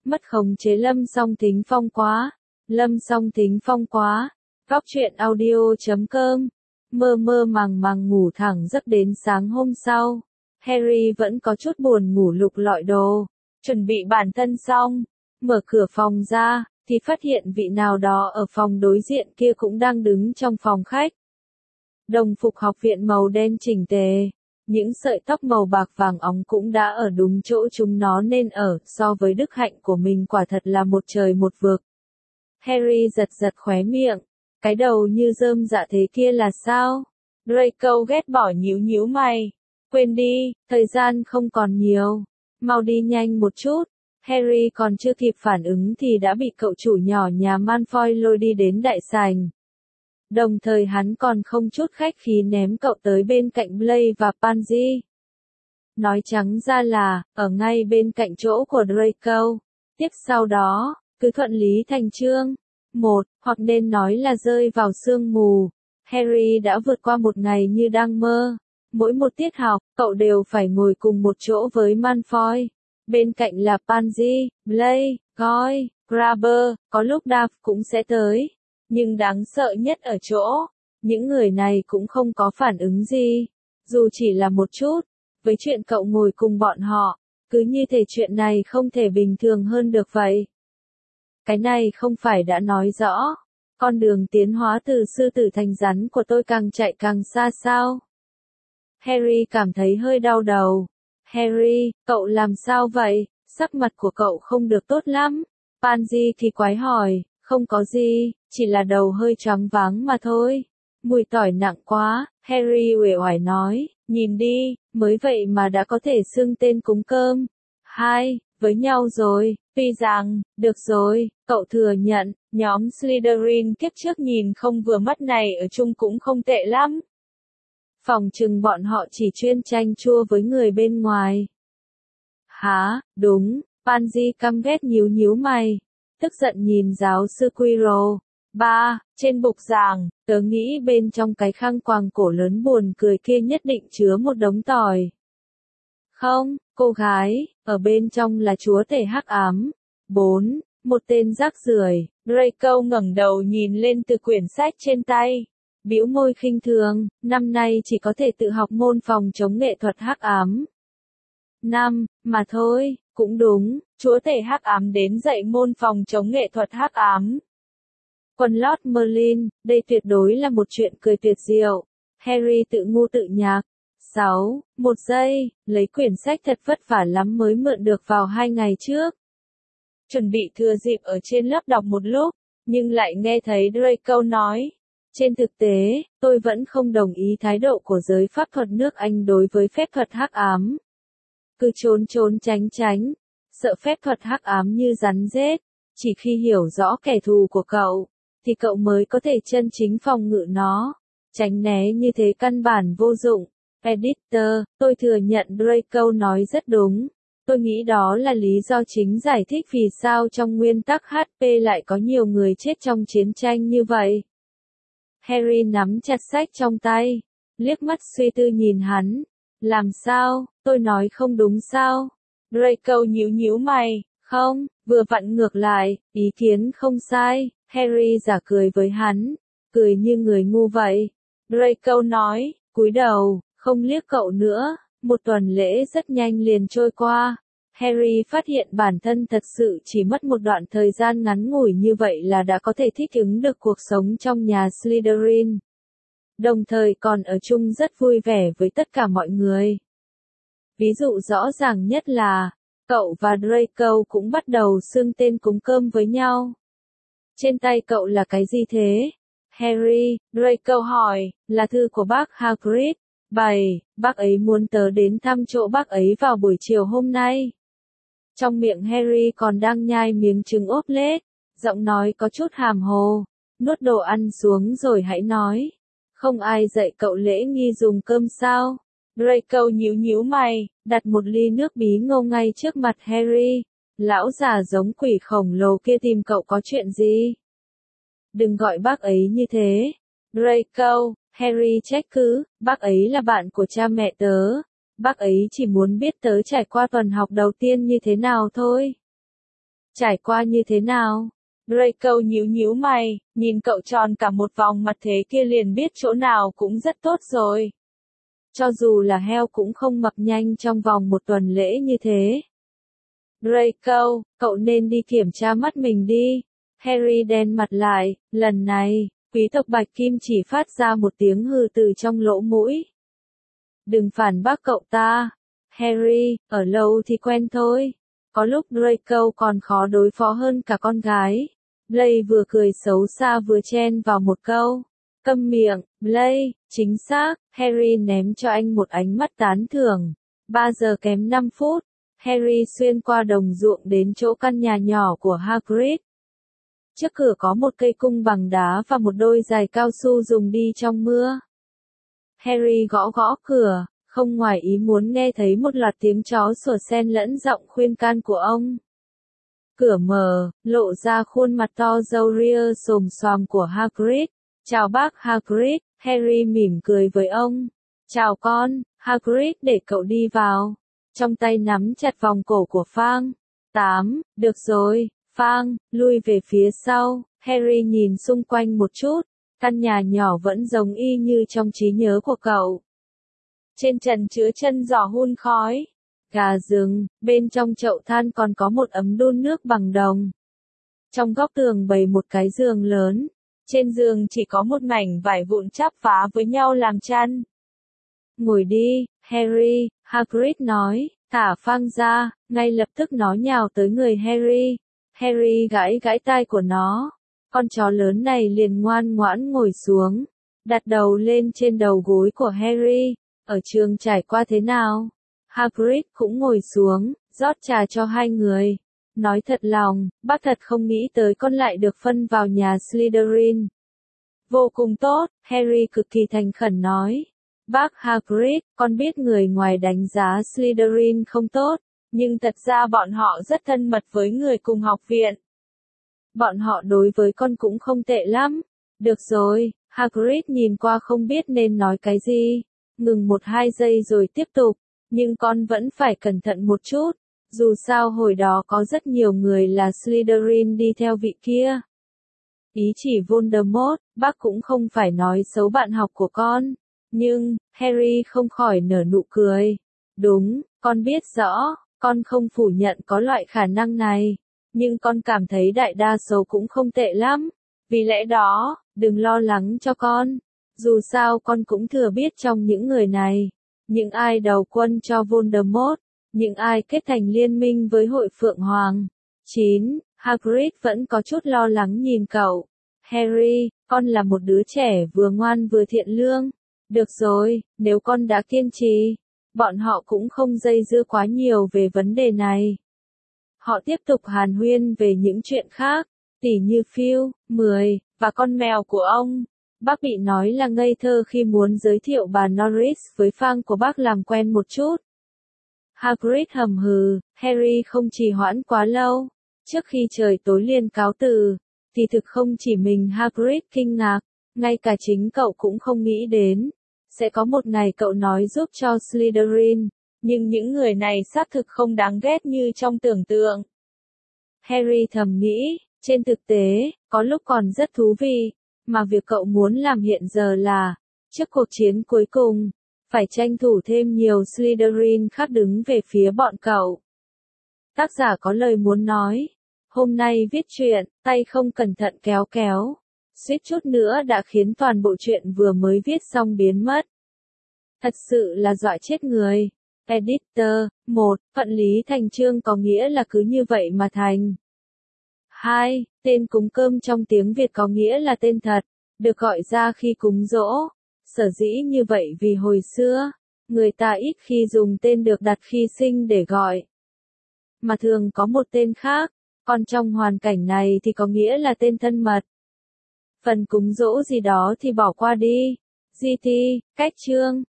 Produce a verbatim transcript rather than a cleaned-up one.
Mất khống chế Lâm Song Thính Phong quá. Lâm Song Thính Phong quá. Góc truyện audio chấm com. Mơ mơ màng màng ngủ thẳng giấc đến sáng hôm sau. Harry vẫn có chút buồn ngủ lục lọi đồ. Chuẩn bị bản thân xong. Mở cửa phòng ra, thì phát hiện vị nào đó ở phòng đối diện kia cũng đang đứng trong phòng khách. Đồng phục học viện màu đen chỉnh tề. Những sợi tóc màu bạc vàng óng cũng đã ở đúng chỗ chúng nó nên ở, so với đức hạnh của mình quả thật là một trời một vực. Harry giật giật khóe miệng, cái đầu như rơm dạ thế kia là sao? Draco ghét bỏ nhíu nhíu mày. Quên đi, thời gian không còn nhiều. Mau đi nhanh một chút. Harry còn chưa kịp phản ứng thì đã bị cậu chủ nhỏ nhà Malfoy lôi đi đến đại sảnh. Đồng thời hắn còn không chút khách khí ném cậu tới bên cạnh Blaise và Pansy. Nói trắng ra là, ở ngay bên cạnh chỗ của Draco. Tiếp sau đó, cứ thuận lý thành chương. Một, hoặc nên nói là rơi vào sương mù. Harry đã vượt qua một ngày như đang mơ. Mỗi một tiết học, cậu đều phải ngồi cùng một chỗ với Malfoy. Bên cạnh là Pansy, Blaise, Goyle, Grabber, có lúc Duff cũng sẽ tới. Nhưng đáng sợ nhất ở chỗ, những người này cũng không có phản ứng gì. Dù chỉ là một chút, với chuyện cậu ngồi cùng bọn họ, cứ như thể chuyện này không thể bình thường hơn được vậy. Cái này không phải đã nói rõ, con đường tiến hóa từ sư tử thành rắn của tôi càng chạy càng xa sao? Harry cảm thấy hơi đau đầu. Harry, cậu làm sao vậy? Sắc mặt của cậu không được tốt lắm. Pansy thì quái hỏi, không có gì, chỉ là đầu hơi choáng váng mà thôi. Mùi tỏi nặng quá, Harry uể oải nói, nhìn đi, mới vậy mà đã có thể xưng tên cúng cơm. Hai, với nhau rồi, tuy rằng, được rồi, cậu thừa nhận, nhóm Slytherin kiếp trước nhìn không vừa mắt này ở chung cũng không tệ lắm. Phòng chừng bọn họ chỉ chuyên chanh chua với người bên ngoài. Hả, đúng, Pansy căm ghét nhíu nhíu mày. Tức giận nhìn giáo sư Quirrell. Ba, trên bục giảng, tớ nghĩ bên trong cái khăn quàng cổ lớn buồn cười kia nhất định chứa một đống tỏi. Không, cô gái, ở bên trong là chúa tể hắc ám. Bốn, một tên rác rưởi. Draco ngẩng đầu nhìn lên từ quyển sách trên tay. Bĩu môi khinh thường, năm nay chỉ có thể tự học môn phòng chống nghệ thuật hắc ám. Năm, mà thôi, cũng đúng, chúa tể hắc ám đến dạy môn phòng chống nghệ thuật hắc ám. Quần lót Merlin, đây tuyệt đối là một chuyện cười tuyệt diệu. Harry tự ngu tự nhạc. Sáu, một giây, lấy quyển sách thật vất vả lắm mới mượn được vào hai ngày trước. Chuẩn bị thừa dịp ở trên lớp đọc một lúc, nhưng lại nghe thấy Draco nói. Trên thực tế, tôi vẫn không đồng ý thái độ của giới pháp thuật nước Anh đối với phép thuật hắc ám. Cứ trốn trốn tránh tránh, sợ phép thuật hắc ám như rắn rết, chỉ khi hiểu rõ kẻ thù của cậu, thì cậu mới có thể chân chính phòng ngự nó. Tránh né như thế căn bản vô dụng. Editor, tôi thừa nhận Draco nói rất đúng. Tôi nghĩ đó là lý do chính giải thích vì sao trong nguyên tắc hát pê lại có nhiều người chết trong chiến tranh như vậy. Harry nắm chặt sách trong tay, liếc mắt suy tư nhìn hắn. Làm sao, tôi nói không đúng sao? Draco nhíu nhíu mày, không, vừa vặn ngược lại, ý kiến không sai. Harry giả cười với hắn, cười như người ngu vậy. Draco nói, cúi đầu, không liếc cậu nữa. Một tuần lễ rất nhanh liền trôi qua. Harry phát hiện bản thân thật sự chỉ mất một đoạn thời gian ngắn ngủi như vậy là đã có thể thích ứng được cuộc sống trong nhà Slytherin. Đồng thời còn ở chung rất vui vẻ với tất cả mọi người. Ví dụ rõ ràng nhất là, cậu và Draco cũng bắt đầu xưng tên cúng cơm với nhau. Trên tay cậu là cái gì thế? Harry, Draco hỏi, là thư của bác Hagrid. Bảy, bác ấy muốn tớ đến thăm chỗ bác ấy vào buổi chiều hôm nay. Trong miệng Harry còn đang nhai miếng trứng ốp lết, giọng nói có chút hàm hồ. Nuốt đồ ăn xuống rồi hãy nói. Không ai dạy cậu lễ nghi dùng cơm sao? Draco nhíu nhíu mày, đặt một ly nước bí ngô ngay trước mặt Harry. Lão già giống quỷ khổng lồ kia tìm cậu có chuyện gì? Đừng gọi bác ấy như thế. Draco, Harry trách cứ, bác ấy là bạn của cha mẹ tớ. Bác ấy chỉ muốn biết tớ trải qua tuần học đầu tiên như thế nào thôi. Trải qua như thế nào? Draco nhíu nhíu mày, nhìn cậu tròn cả một vòng mặt thế kia liền biết chỗ nào cũng rất tốt rồi. Cho dù là heo cũng không mập nhanh trong vòng một tuần lễ như thế. Draco, cậu nên đi kiểm tra mắt mình đi. Harry đen mặt lại, lần này, quý tộc Bạch Kim chỉ phát ra một tiếng hừ từ trong lỗ mũi. Đừng phản bác cậu ta. Harry, ở lâu thì quen thôi. Có lúc Draco còn khó đối phó hơn cả con gái. Blaise vừa cười xấu xa vừa chen vào một câu. Câm miệng, Blaise, chính xác. Harry ném cho anh một ánh mắt tán thưởng. ba giờ kém năm phút. Harry xuyên qua đồng ruộng đến chỗ căn nhà nhỏ của Hagrid. Trước cửa có một cây cung bằng đá và một đôi giày cao su dùng đi trong mưa. Harry gõ gõ cửa, không ngoài ý muốn nghe thấy một loạt tiếng chó sủa xen lẫn giọng khuyên can của ông. Cửa mở, lộ ra khuôn mặt to râu ria xồm xoàm của Hagrid. Chào bác Hagrid, Harry mỉm cười với ông. Chào con, Hagrid để cậu đi vào. Trong tay nắm chặt vòng cổ của Fang. Tám, được rồi, Fang, lui về phía sau. Harry nhìn xung quanh một chút. Căn nhà nhỏ vẫn giống y như trong trí nhớ của cậu. Trên trần chứa chân giò hun khói. Gà rừng, bên trong chậu than còn có một ấm đun nước bằng đồng. Trong góc tường bày một cái giường lớn. Trên giường chỉ có một mảnh vải vụn chắp vá với nhau làm chăn. Ngồi đi, Harry, Hagrid nói, thả Fang ra, ngay lập tức nó nhào tới người Harry. Harry gãi gãi tai của nó. Con chó lớn này liền ngoan ngoãn ngồi xuống, đặt đầu lên trên đầu gối của Harry. Ở trường trải qua thế nào? Hagrid cũng ngồi xuống, rót trà cho hai người. Nói thật lòng, bác thật không nghĩ tới con lại được phân vào nhà Slytherin. Vô cùng tốt, Harry cực kỳ thành khẩn nói. Bác Hagrid, con biết người ngoài đánh giá Slytherin không tốt, nhưng thật ra bọn họ rất thân mật với người cùng học viện. Bọn họ đối với con cũng không tệ lắm. Được rồi, Hagrid nhìn qua không biết nên nói cái gì. Ngừng một hai giây rồi tiếp tục. Nhưng con vẫn phải cẩn thận một chút. Dù sao hồi đó có rất nhiều người là Slytherin đi theo vị kia. Ý chỉ Voldemort, bác cũng không phải nói xấu bạn học của con. Nhưng, Harry không khỏi nở nụ cười. Đúng, con biết rõ, con không phủ nhận có loại khả năng này. Nhưng con cảm thấy đại đa số cũng không tệ lắm. Vì lẽ đó, đừng lo lắng cho con. Dù sao con cũng thừa biết trong những người này. Những ai đầu quân cho Voldemort. Những ai kết thành liên minh với hội Phượng Hoàng. chín. Hagrid vẫn có chút lo lắng nhìn cậu. Harry, con là một đứa trẻ vừa ngoan vừa thiện lương. Được rồi, nếu con đã kiên trì, bọn họ cũng không dây dưa quá nhiều về vấn đề này. Họ tiếp tục hàn huyên về những chuyện khác, tỉ như Phil, mười, và con mèo của ông. Bác bị nói là ngây thơ khi muốn giới thiệu bà Norris với Fang của bác làm quen một chút. Hagrid hầm hừ, Harry không trì hoãn quá lâu. Trước khi trời tối liền cáo từ, thì thực không chỉ mình Hagrid kinh ngạc, ngay cả chính cậu cũng không nghĩ đến. Sẽ có một ngày cậu nói giúp cho Slytherin, nhưng những người này xác thực không đáng ghét như trong tưởng tượng. Harry thầm nghĩ, trên thực tế, có lúc còn rất thú vị, mà việc cậu muốn làm hiện giờ là, trước cuộc chiến cuối cùng, phải tranh thủ thêm nhiều Slytherin khác đứng về phía bọn cậu. Tác giả có lời muốn nói, hôm nay viết truyện, tay không cẩn thận kéo kéo, suýt chút nữa đã khiến toàn bộ truyện vừa mới viết xong biến mất. Thật sự là dọa chết người. Editor, một, phận lý thành chương có nghĩa là cứ như vậy mà thành. hai. Tên cúng cơm trong tiếng Việt có nghĩa là tên thật, được gọi ra khi cúng giỗ. Sở dĩ như vậy vì hồi xưa, người ta ít khi dùng tên được đặt khi sinh để gọi, mà thường có một tên khác, còn trong hoàn cảnh này thì có nghĩa là tên thân mật. Phần cúng giỗ gì đó thì bỏ qua đi. giê tê, cách chương.